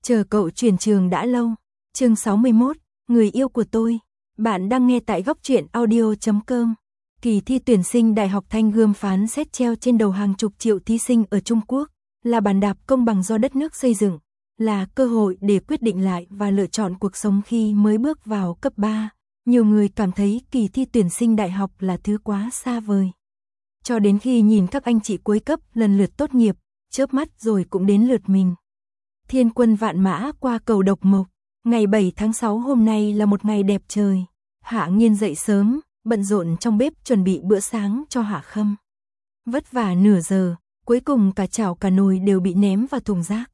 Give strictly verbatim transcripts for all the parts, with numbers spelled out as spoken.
Chờ cậu chuyển trường đã lâu. Chương sáu mươi mốt, người yêu của tôi. Bạn đang nghe tại góc truyện audio chấm com. Kỳ thi tuyển sinh Đại học Thanh gươm phán xét treo trên đầu hàng chục triệu thí sinh ở Trung Quốc, là bàn đạp công bằng do đất nước xây dựng, là cơ hội để quyết định lại và lựa chọn cuộc sống khi mới bước vào cấp ba. Nhiều người cảm thấy kỳ thi tuyển sinh đại học là thứ quá xa vời. Cho đến khi nhìn các anh chị cuối cấp lần lượt tốt nghiệp, chớp mắt rồi cũng đến lượt mình. Thiên quân vạn mã qua cầu Độc Mộc. Ngày bảy tháng sáu hôm nay là một ngày đẹp trời. Hạ Nghiên dậy sớm, bận rộn trong bếp chuẩn bị bữa sáng cho Hạ Khâm. Vất vả nửa giờ, cuối cùng cả chảo cả nồi đều bị ném vào thùng rác.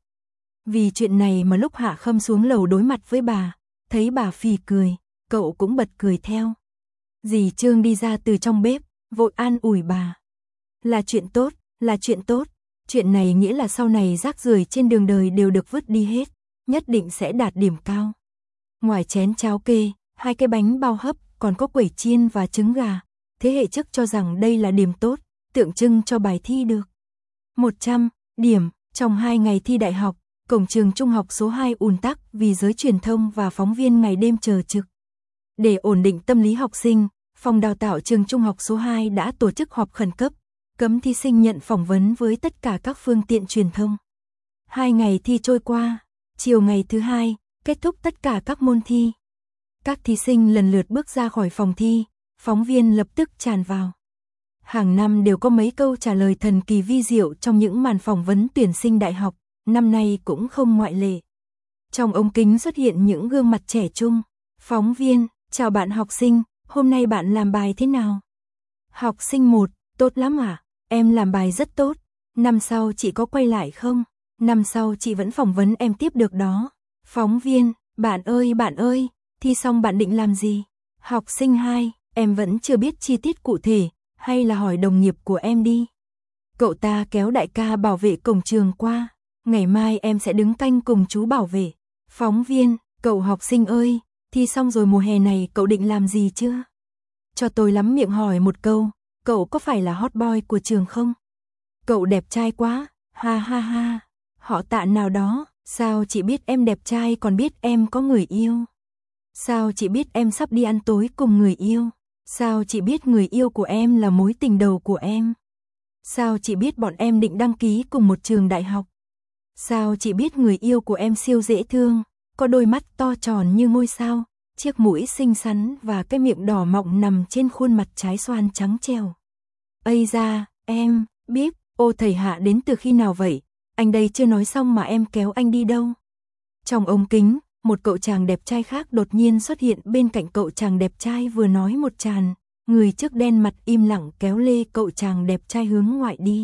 Vì chuyện này mà lúc Hạ Khâm xuống lầu đối mặt với bà, thấy bà phì cười, cậu cũng bật cười theo. Dì Trương đi ra từ trong bếp, vội an ủi bà. Là chuyện tốt, là chuyện tốt. Chuyện này nghĩa là sau này rác rưởi trên đường đời đều được vứt đi hết, nhất định sẽ đạt điểm cao. Ngoài chén cháo kê, hai cái bánh bao hấp, còn có quẩy chiên và trứng gà. Thế hệ trước cho rằng đây là điểm tốt, tượng trưng cho bài thi được một trăm điểm. Trong hai ngày thi đại học, cổng trường trung học số hai ùn tắc vì giới truyền thông và phóng viên ngày đêm chờ trực. Để ổn định tâm lý học sinh, phòng đào tạo trường trung học số hai đã tổ chức họp khẩn cấp, cấm thí sinh nhận phỏng vấn với tất cả các phương tiện truyền thông. Hai ngày thi trôi qua, chiều ngày thứ hai, kết thúc tất cả các môn thi. Các thí sinh lần lượt bước ra khỏi phòng thi, phóng viên lập tức tràn vào. Hàng năm đều có mấy câu trả lời thần kỳ vi diệu trong những màn phỏng vấn tuyển sinh đại học, năm nay cũng không ngoại lệ. Trong ống kính xuất hiện những gương mặt trẻ trung. Phóng viên, chào bạn học sinh, hôm nay bạn làm bài thế nào? Học sinh một, tốt lắm à? Em làm bài rất tốt. Năm sau chị có quay lại không? Năm sau chị vẫn phỏng vấn em tiếp được đó. Phóng viên, bạn ơi bạn ơi, thi xong bạn định làm gì? Học sinh hai, em vẫn chưa biết chi tiết cụ thể, hay là hỏi đồng nghiệp của em đi. Cậu ta kéo đại ca bảo vệ cổng trường qua, ngày mai em sẽ đứng canh cùng chú bảo vệ. Phóng viên, cậu học sinh ơi, thi xong rồi mùa hè này cậu định làm gì chưa? Cho tôi lắm miệng hỏi một câu, cậu có phải là hot boy của trường không? Cậu đẹp trai quá, ha ha ha. Họ Tạ nào đó, sao chị biết em đẹp trai còn biết em có người yêu? Sao chị biết em sắp đi ăn tối cùng người yêu? Sao chị biết người yêu của em là mối tình đầu của em? Sao chị biết bọn em định đăng ký cùng một trường đại học? Sao chị biết người yêu của em siêu dễ thương, có đôi mắt to tròn như ngôi sao, chiếc mũi xinh xắn và cái miệng đỏ mọng nằm trên khuôn mặt trái xoan trắng trẻo? Ây da, em, biết, ô thầy Hạ đến từ khi nào vậy? Anh đây chưa nói xong mà em kéo anh đi đâu? Trong ống kính, một cậu chàng đẹp trai khác đột nhiên xuất hiện bên cạnh cậu chàng đẹp trai vừa nói một tràn, người trước đen mặt im lặng kéo lê cậu chàng đẹp trai hướng ngoại đi.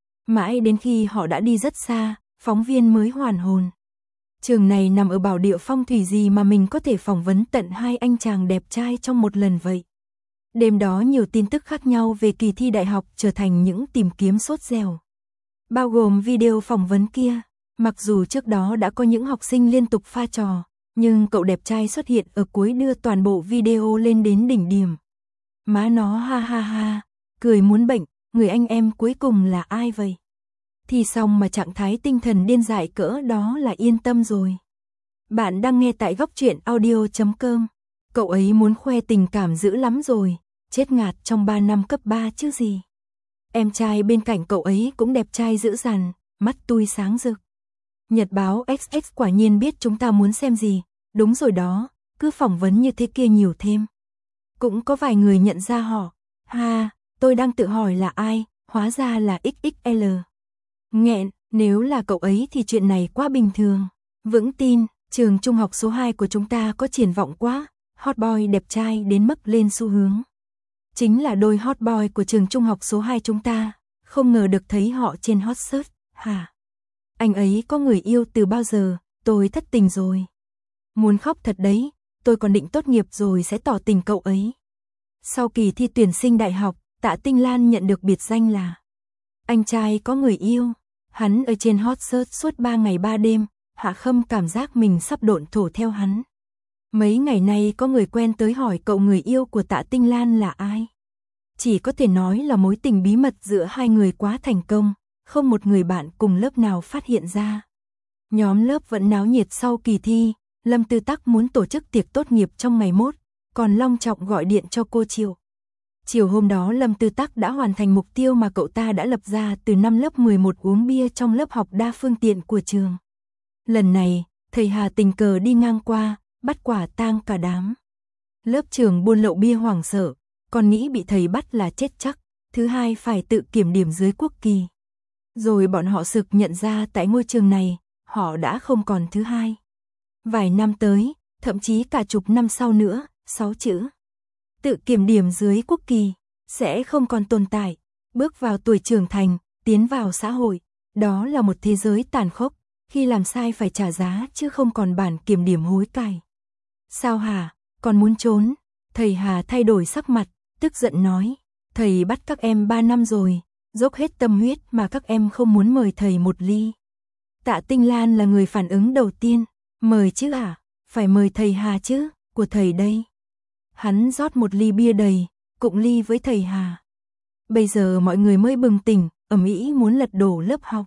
Mãi đến khi họ đã đi rất xa, phóng viên mới hoàn hồn. Trường này nằm ở bảo địa phong thủy gì mà mình có thể phỏng vấn tận hai anh chàng đẹp trai trong một lần vậy? Đêm đó nhiều tin tức khác nhau về kỳ thi đại học trở thành những tìm kiếm sốt dẻo. Bao gồm video phỏng vấn kia, mặc dù trước đó đã có những học sinh liên tục pha trò, nhưng cậu đẹp trai xuất hiện ở cuối đưa toàn bộ video lên đến đỉnh điểm. Má nó ha ha ha, cười muốn bệnh, người anh em cuối cùng là ai vậy? Thì xong mà trạng thái tinh thần điên dại cỡ đó là yên tâm rồi. Bạn đang nghe tại góc truyện audio chấm com. Cậu ấy muốn khoe tình cảm dữ lắm rồi, chết ngạt trong ba năm cấp ba chứ gì. Em trai bên cạnh cậu ấy cũng đẹp trai dữ dằn, mắt tui sáng rực. Nhật báo ích ích quả nhiên biết chúng ta muốn xem gì, đúng rồi đó, cứ phỏng vấn như thế kia nhiều thêm. Cũng có vài người nhận ra họ, ha, tôi đang tự hỏi là ai, hóa ra là ích ích lờ. Nghẹn, nếu là cậu ấy thì chuyện này quá bình thường. Vững tin, trường trung học số hai của chúng ta có triển vọng quá, hot boy đẹp trai đến mức lên xu hướng. Chính là đôi hot boy của trường trung học số hai chúng ta, không ngờ được thấy họ trên hot search, hả? Anh ấy có người yêu từ bao giờ, tôi thất tình rồi. Muốn khóc thật đấy, tôi còn định tốt nghiệp rồi sẽ tỏ tình cậu ấy. Sau kỳ thi tuyển sinh đại học, Tạ Tinh Lan nhận được biệt danh là anh trai có người yêu. Hắn ở trên hot search suốt ba ngày ba đêm, Hạ Khâm cảm giác mình sắp độn thổ theo hắn. Mấy ngày nay có người quen tới hỏi cậu người yêu của Tạ Tinh Lan là ai. Chỉ có thể nói là mối tình bí mật giữa hai người quá thành công, không một người bạn cùng lớp nào phát hiện ra. Nhóm lớp vẫn náo nhiệt sau kỳ thi, Lâm Tư Tắc muốn tổ chức tiệc tốt nghiệp trong ngày mốt, còn long trọng gọi điện cho cô Triều. Chiều hôm đó Lâm Tư Tắc đã hoàn thành mục tiêu mà cậu ta đã lập ra từ năm lớp mười một uống bia trong lớp học đa phương tiện của trường. Lần này, thầy Hà tình cờ đi ngang qua, bắt quả tang cả đám. Lớp trưởng buôn lậu bia hoảng sợ, còn nghĩ bị thầy bắt là chết chắc, thứ hai phải tự kiểm điểm dưới quốc kỳ. Rồi bọn họ sực nhận ra tại ngôi trường này, họ đã không còn thứ hai. Vài năm tới, thậm chí cả chục năm sau nữa, sáu chữ tự kiểm điểm dưới quốc kỳ sẽ không còn tồn tại. Bước vào tuổi trưởng thành, tiến vào xã hội, đó là một thế giới tàn khốc, khi làm sai phải trả giá chứ không còn bản kiểm điểm hối cải. Sao hả, còn muốn trốn? Thầy Hà thay đổi sắc mặt, tức giận nói, thầy bắt các em ba năm rồi, dốc hết tâm huyết mà các em không muốn mời thầy một ly. Tạ Tinh Lan là người phản ứng đầu tiên, mời chứ hả, phải mời thầy Hà chứ, của thầy đây. Hắn rót một ly bia đầy, cụng ly với thầy Hà. Bây giờ mọi người mới bừng tỉnh, ầm ĩ muốn lật đổ lớp học.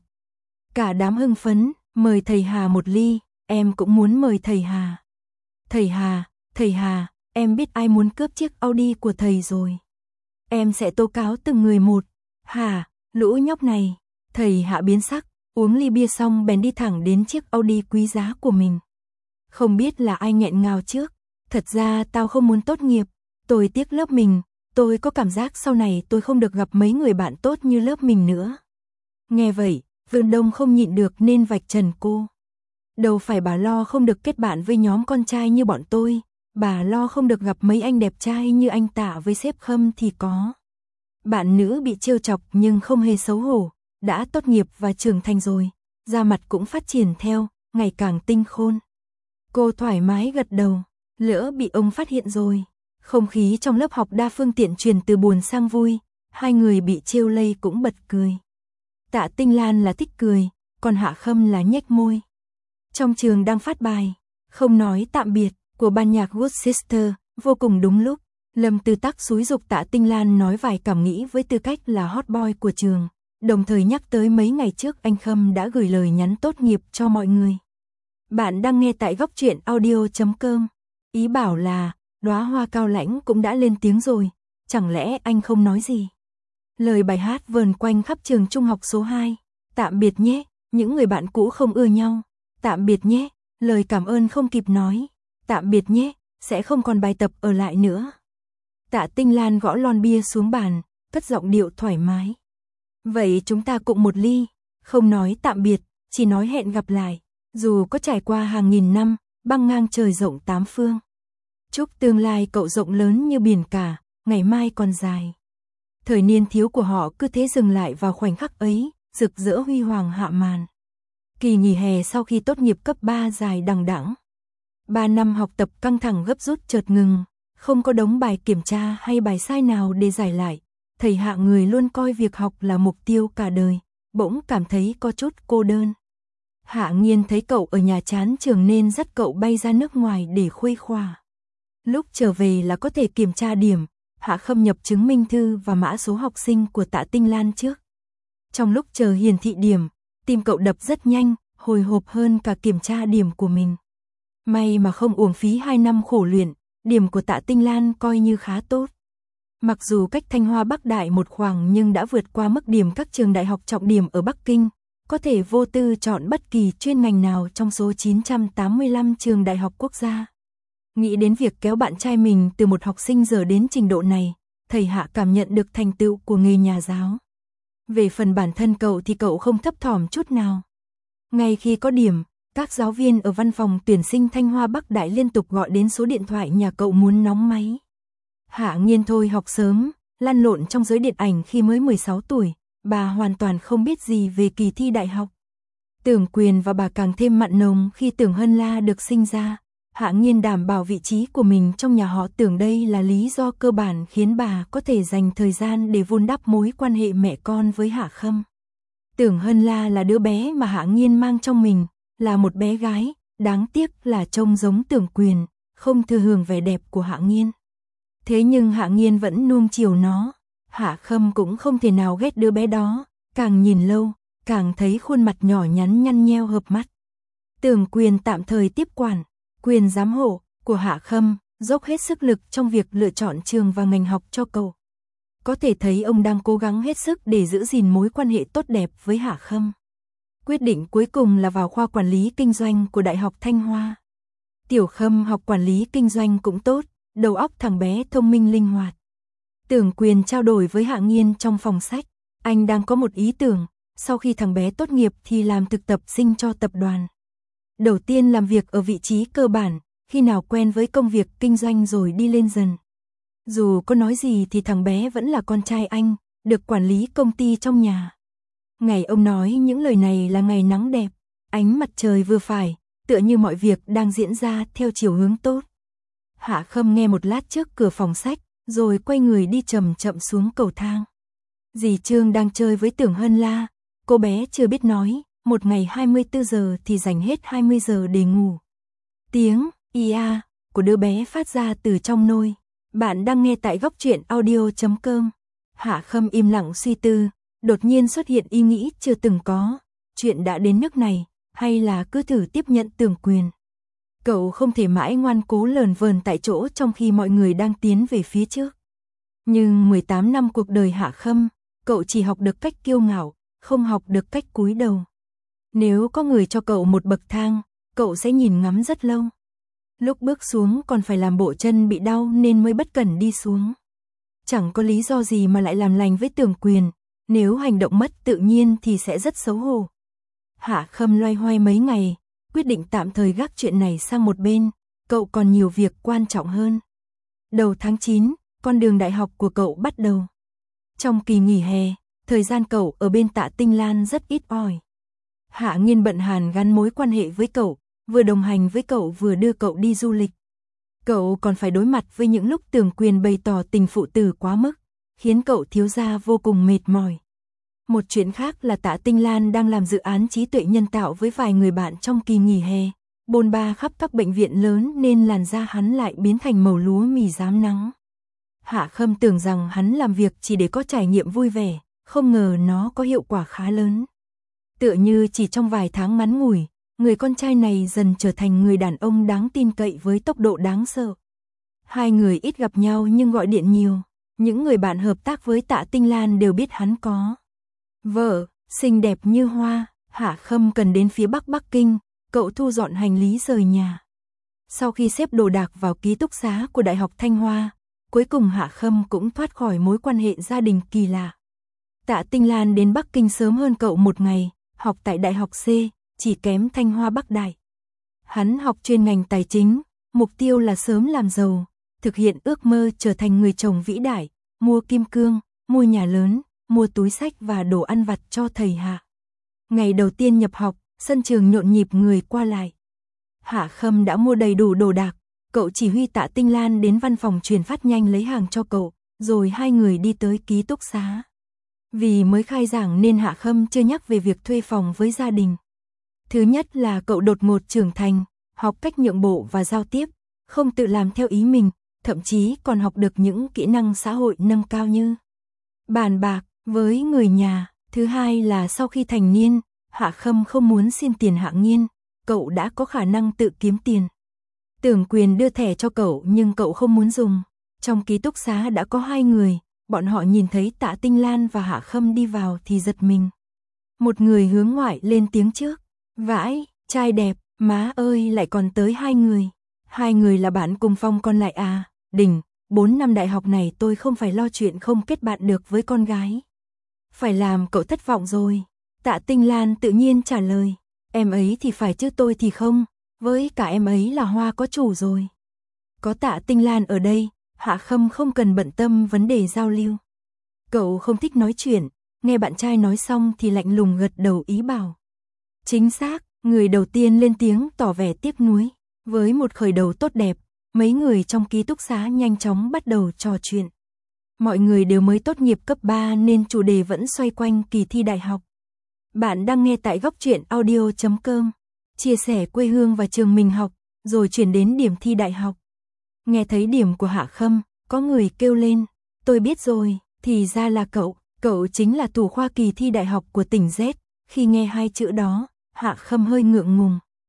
Cả đám hưng phấn, mời thầy Hà một ly, em cũng muốn mời thầy Hà. Thầy Hà, thầy Hà, em biết ai muốn cướp chiếc Audi của thầy rồi. Em sẽ tố cáo từng người một. Hà, lũ nhóc này. Thầy Hạ biến sắc, uống ly bia xong bèn đi thẳng đến chiếc Audi quý giá của mình. Không biết là ai nghẹn ngào trước. Thật ra tao không muốn tốt nghiệp, tôi tiếc lớp mình, tôi có cảm giác sau này tôi không được gặp mấy người bạn tốt như lớp mình nữa. Nghe vậy, Vương Đông không nhịn được nên vạch trần cô. Đâu phải bà lo không được kết bạn với nhóm con trai như bọn tôi, bà lo không được gặp mấy anh đẹp trai như anh Tạ với sếp Khâm thì có. Bạn nữ bị trêu chọc nhưng không hề xấu hổ, đã tốt nghiệp và trưởng thành rồi, da mặt cũng phát triển theo, ngày càng tinh khôn. Cô thoải mái gật đầu, lỡ bị ông phát hiện rồi. Không khí trong lớp học đa phương tiện chuyển từ buồn sang vui, hai người bị trêu lây cũng bật cười. Tạ Tinh Lan là thích cười, còn Hạ Khâm là nhếch môi. Trong trường đang phát bài, không nói tạm biệt, của ban nhạc Good Sister, vô cùng đúng lúc. Lâm Tư Tắc xúi giục Tạ Tinh Lan nói vài cảm nghĩ với tư cách là hot boy của trường, đồng thời nhắc tới mấy ngày trước anh Khâm đã gửi lời nhắn tốt nghiệp cho mọi người. Bạn đang nghe tại góc truyện audio chấm com. Ý bảo là, đóa hoa cao lãnh cũng đã lên tiếng rồi, chẳng lẽ anh không nói gì? Lời bài hát vờn quanh khắp trường trung học số hai. Tạm biệt nhé, những người bạn cũ không ưa nhau. Tạm biệt nhé, lời cảm ơn không kịp nói. Tạm biệt nhé, sẽ không còn bài tập ở lại nữa. Tạ Tinh Lan gõ lon bia xuống bàn, cất giọng điệu thoải mái. Vậy chúng ta cụng một ly, không nói tạm biệt, chỉ nói hẹn gặp lại. Dù có trải qua hàng nghìn năm, băng ngang trời rộng tám phương. Chúc tương lai cậu rộng lớn như biển cả, ngày mai còn dài. Thời niên thiếu của họ cứ thế dừng lại vào khoảnh khắc ấy, rực rỡ huy hoàng hạ màn. Kỳ nghỉ hè sau khi tốt nghiệp cấp ba dài đằng đẵng. Ba năm học tập căng thẳng gấp rút chợt ngừng, không có đống bài kiểm tra hay bài sai nào để giải lại. Thầy Hạ người luôn coi việc học là mục tiêu cả đời, bỗng cảm thấy có chút cô đơn. Hạ Nghiên thấy cậu ở nhà chán trường nên dắt cậu bay ra nước ngoài để khuây khỏa. Lúc trở về là có thể kiểm tra điểm, Hạ Khâm nhập chứng minh thư và mã số học sinh của Tạ Tinh Lan trước. Trong lúc chờ hiển thị điểm, tim cậu đập rất nhanh, hồi hộp hơn cả kiểm tra điểm của mình. May mà không uổng phí hai năm khổ luyện, điểm của Tạ Tinh Lan coi như khá tốt. Mặc dù cách Thanh Hoa Bắc Đại một khoảng nhưng đã vượt qua mức điểm các trường đại học trọng điểm ở Bắc Kinh, có thể vô tư chọn bất kỳ chuyên ngành nào trong số chín trăm tám mươi lăm trường đại học quốc gia. Nghĩ đến việc kéo bạn trai mình từ một học sinh dở đến trình độ này, thầy Hạ cảm nhận được thành tựu của nghề nhà giáo. Về phần bản thân cậu thì cậu không thấp thỏm chút nào. Ngay khi có điểm, các giáo viên ở văn phòng tuyển sinh Thanh Hoa Bắc Đại liên tục gọi đến số điện thoại nhà cậu muốn nóng máy. Hạ Nghiên thôi học sớm, lăn lộn trong giới điện ảnh khi mới mười sáu tuổi, bà hoàn toàn không biết gì về kỳ thi đại học. Tưởng Quyền và bà càng thêm mặn nồng khi Tưởng Hân La được sinh ra. Hạ Nghiên đảm bảo vị trí của mình trong nhà họ Tưởng, đây là lý do cơ bản khiến bà có thể dành thời gian để vun đắp mối quan hệ mẹ con với Hạ Khâm. Tưởng Hân La là đứa bé mà Hạ Nghiên mang trong mình, là một bé gái, đáng tiếc là trông giống Tưởng Quyền, không thừa hưởng vẻ đẹp của Hạ Nghiên. Thế nhưng Hạ Nghiên vẫn nuông chiều nó, Hạ Khâm cũng không thể nào ghét đứa bé đó, càng nhìn lâu, càng thấy khuôn mặt nhỏ nhắn nhăn nheo hợp mắt. Tưởng Quyền tạm thời tiếp quản, quyền giám hộ của Hạ Khâm, dốc hết sức lực trong việc lựa chọn trường và ngành học cho cậu. Có thể thấy ông đang cố gắng hết sức để giữ gìn mối quan hệ tốt đẹp với Hạ Khâm. Quyết định cuối cùng là vào khoa quản lý kinh doanh của Đại học Thanh Hoa. Tiểu Khâm học quản lý kinh doanh cũng tốt, đầu óc thằng bé thông minh linh hoạt. Tưởng Quyền trao đổi với Hạ Nghiên trong phòng sách, anh đang có một ý tưởng, sau khi thằng bé tốt nghiệp thì làm thực tập sinh cho tập đoàn. Đầu tiên làm việc ở vị trí cơ bản, khi nào quen với công việc kinh doanh rồi đi lên dần. Dù có nói gì thì thằng bé vẫn là con trai anh, được quản lý công ty trong nhà. Ngày ông nói những lời này là ngày nắng đẹp, ánh mặt trời vừa phải, tựa như mọi việc đang diễn ra theo chiều hướng tốt. Hạ Khâm nghe một lát trước cửa phòng sách, rồi quay người đi chậm chậm xuống cầu thang. Dì Trương đang chơi với Tưởng Hân La, cô bé chưa biết nói, một ngày hai mươi tư giờ thì dành hết hai mươi giờ để ngủ. Tiếng ia của đứa bé phát ra từ trong nôi. Bạn đang nghe tại góc truyện audio chấm com. Hạ Khâm im lặng suy tư, đột nhiên xuất hiện ý nghĩ chưa từng có. Chuyện đã đến nước này, hay là cứ thử tiếp nhận Tưởng Quyền. Cậu không thể mãi ngoan cố lờn vờn tại chỗ trong khi mọi người đang tiến về phía trước. Nhưng mười tám năm cuộc đời Hạ Khâm, cậu chỉ học được cách kiêu ngạo, không học được cách cúi đầu. Nếu có người cho cậu một bậc thang, cậu sẽ nhìn ngắm rất lâu. Lúc bước xuống còn phải làm bộ chân bị đau nên mới bất cẩn đi xuống. Chẳng có lý do gì mà lại làm lành với Tưởng Quyền, nếu hành động mất tự nhiên thì sẽ rất xấu hổ. Hạ Khâm loay hoay mấy ngày, quyết định tạm thời gác chuyện này sang một bên, cậu còn nhiều việc quan trọng hơn. Đầu tháng chín, con đường đại học của cậu bắt đầu. Trong kỳ nghỉ hè, thời gian cậu ở bên Tạ Tinh Lan rất ít ỏi. Hạ Nghiên bận hàn gắn mối quan hệ với cậu, vừa đồng hành với cậu vừa đưa cậu đi du lịch. Cậu còn phải đối mặt với những lúc Tưởng Quyền bày tỏ tình phụ tử quá mức, khiến cậu thiếu gia vô cùng mệt mỏi. Một chuyện khác là Tạ Tinh Lan đang làm dự án trí tuệ nhân tạo với vài người bạn trong kỳ nghỉ hè, bôn ba khắp các bệnh viện lớn nên làn da hắn lại biến thành màu lúa mì rám nắng. Hạ Khâm tưởng rằng hắn làm việc chỉ để có trải nghiệm vui vẻ, không ngờ nó có hiệu quả khá lớn. Tựa như chỉ trong vài tháng ngắn ngủi, người con trai này dần trở thành người đàn ông đáng tin cậy với tốc độ đáng sợ. Hai người ít gặp nhau nhưng gọi điện nhiều, những người bạn hợp tác với Tạ Tinh Lan đều biết hắn có vợ, xinh đẹp như hoa. Hạ Khâm cần đến phía Bắc Bắc Kinh, cậu thu dọn hành lý rời nhà. Sau khi xếp đồ đạc vào ký túc xá của Đại học Thanh Hoa, cuối cùng Hạ Khâm cũng thoát khỏi mối quan hệ gia đình kỳ lạ. Tạ Tinh Lan đến Bắc Kinh sớm hơn cậu một ngày, học tại Đại học C, chỉ kém Thanh Hoa Bắc Đại. Hắn học chuyên ngành tài chính, mục tiêu là sớm làm giàu, thực hiện ước mơ trở thành người chồng vĩ đại, mua kim cương, mua nhà lớn, mua túi xách và đồ ăn vặt cho thầy Hạ. Ngày đầu tiên nhập học, sân trường nhộn nhịp người qua lại. Hạ Khâm đã mua đầy đủ đồ đạc, cậu chỉ huy Tạ Tinh Lan đến văn phòng truyền phát nhanh lấy hàng cho cậu, rồi hai người đi tới ký túc xá. Vì mới khai giảng nên Hạ Khâm chưa nhắc về việc thuê phòng với gia đình. Thứ nhất là cậu đột ngột trưởng thành, học cách nhượng bộ và giao tiếp, không tự làm theo ý mình, thậm chí còn học được những kỹ năng xã hội nâng cao như bàn bạc với người nhà. Thứ hai là sau khi thành niên, Hạ Khâm không muốn xin tiền Hạ Nghiên, cậu đã có khả năng tự kiếm tiền. Tưởng Quyền đưa thẻ cho cậu nhưng cậu không muốn dùng. Trong ký túc xá đã có hai người, bọn họ nhìn thấy Tạ Tinh Lan và Hạ Khâm đi vào thì giật mình. Một người hướng ngoại lên tiếng trước, vãi, trai đẹp, má ơi lại còn tới hai người. Hai người là bạn cùng phòng còn lại à, đỉnh, bốn năm đại học này tôi không phải lo chuyện không kết bạn được với con gái. Phải làm cậu thất vọng rồi. Tạ Tinh Lan tự nhiên trả lời, em ấy thì phải chứ tôi thì không, với cả em ấy là hoa có chủ rồi. Có Tạ Tinh Lan ở đây, Hạ Khâm không cần bận tâm vấn đề giao lưu. Cậu không thích nói chuyện, nghe bạn trai nói xong thì lạnh lùng gật đầu ý bảo. Chính xác, người đầu tiên lên tiếng tỏ vẻ tiếc nuối. Với một khởi đầu tốt đẹp, mấy người trong ký túc xá nhanh chóng bắt đầu trò chuyện. Mọi người đều mới tốt nghiệp cấp ba nên chủ đề vẫn xoay quanh kỳ thi đại học. Bạn đang nghe tại góc truyện audio chấm com, chia sẻ quê hương và trường mình học, rồi chuyển đến điểm thi đại học. Nghe thấy điểm của Hạ Khâm, có người kêu lên, tôi biết rồi, thì ra là cậu, cậu chính là thủ khoa kỳ thi đại học của tỉnh Z. Khi nghe hai chữ đó, Hạ Khâm hơi ngượng ngùng.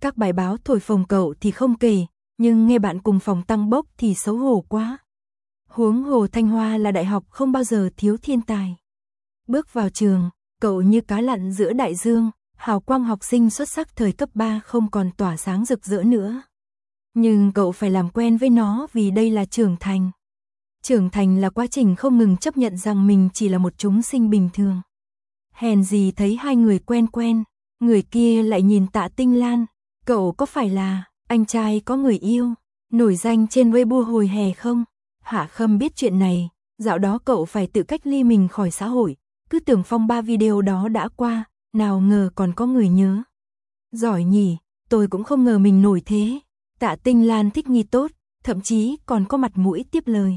Các bài báo thổi phồng cậu thì không kể, nhưng nghe bạn cùng phòng tăng bốc thì xấu hổ quá. Huống hồ Thanh Hoa là đại học không bao giờ thiếu thiên tài. Bước vào trường, cậu như cá lặn giữa đại dương, hào quang học sinh xuất sắc thời cấp ba không còn tỏa sáng rực rỡ nữa. Nhưng cậu phải làm quen với nó vì đây là trưởng thành. Trưởng thành là quá trình không ngừng chấp nhận rằng mình chỉ là một chúng sinh bình thường. Hèn gì thấy hai người quen quen, người kia lại nhìn Tạ Tinh Lan, cậu có phải là anh trai có người yêu, nổi danh trên Weibo hồi hè không? Hạ Khâm biết chuyện này, dạo đó cậu phải tự cách ly mình khỏi xã hội, cứ tưởng phong ba video đó đã qua, nào ngờ còn có người nhớ. Giỏi nhỉ, tôi cũng không ngờ mình nổi thế. Tạ Tinh Lan thích nghi tốt, thậm chí còn có mặt mũi tiếp lời.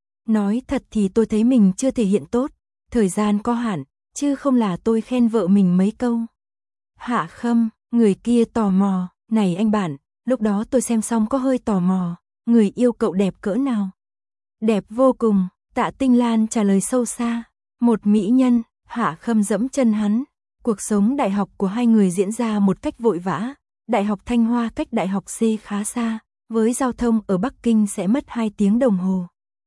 Nói thật thì tôi thấy mình chưa thể hiện tốt, thời gian có hạn, chứ không là tôi khen vợ mình mấy câu. Hạ Khâm, người kia tò mò, này anh bạn, lúc đó tôi xem xong có hơi tò mò, người yêu cậu đẹp cỡ nào? Đẹp vô cùng, Tạ Tinh Lan trả lời sâu xa, một mỹ nhân. Hạ Khâm dẫm chân hắn. Cuộc sống đại học của hai người diễn ra một cách vội vã. Đại học Thanh Hoa cách Đại học C khá xa, với giao thông ở Bắc Kinh sẽ mất hai tiếng đồng hồ.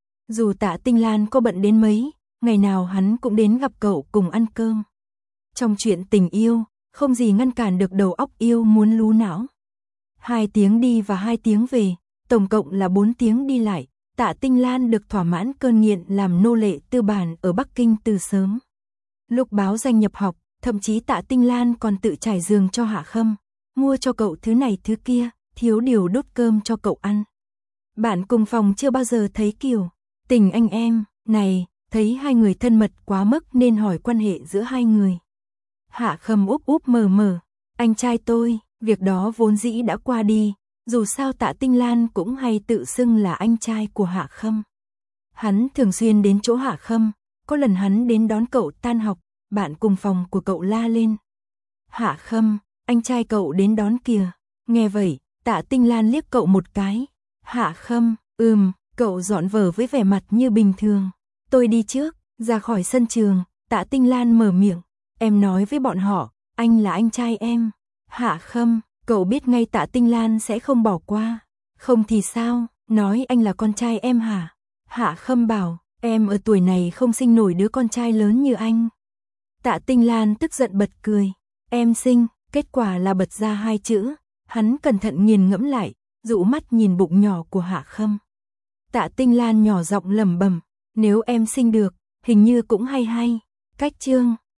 Dù Tạ Tinh Lan có bận đến mấy, ngày nào hắn cũng đến gặp cậu cùng ăn cơm. Trong chuyện tình yêu, không gì ngăn cản được đầu óc yêu muốn lú não. Hai tiếng đi và hai tiếng về, tổng cộng là bốn tiếng đi lại. Tạ Tinh Lan được thỏa mãn cơn nghiện làm nô lệ tư bản ở Bắc Kinh từ sớm. Lúc báo danh nhập học, thậm chí Tạ Tinh Lan còn tự trải giường cho Hạ Khâm, mua cho cậu thứ này thứ kia, thiếu điều đốt cơm cho cậu ăn. Bạn cùng phòng chưa bao giờ thấy kiểu tình anh em này, thấy hai người thân mật quá mức nên hỏi quan hệ giữa hai người. Hạ Khâm úp úp mờ mờ, anh trai tôi, việc đó vốn dĩ đã qua đi, dù sao Tạ Tinh Lan cũng hay tự xưng là anh trai của Hạ Khâm. Hắn thường xuyên đến chỗ Hạ Khâm, có lần hắn đến đón cậu tan học, bạn cùng phòng của cậu la lên. Hạ Khâm, anh trai cậu đến đón kìa. Nghe vậy, Tạ Tinh Lan liếc cậu một cái. Hạ Khâm, ừm, cậu dọn vở với vẻ mặt như bình thường. Tôi đi trước, ra khỏi sân trường, Tạ Tinh Lan mở miệng. Em nói với bọn họ, anh là anh trai em. Hạ Khâm, cậu biết ngay Tạ Tinh Lan sẽ không bỏ qua. Không thì sao, nói anh là con trai em hả? Hạ Khâm bảo, em ở tuổi này không sinh nổi đứa con trai lớn như anh. Tạ Tinh Lan tức giận bật cười. Em sinh, kết quả là bật ra hai chữ. Hắn cẩn thận nghiền ngẫm lại, dụ mắt nhìn bụng nhỏ của Hạ Khâm. Tạ Tinh Lan nhỏ giọng lẩm bẩm, nếu em sinh được, hình như cũng hay hay. Cách chương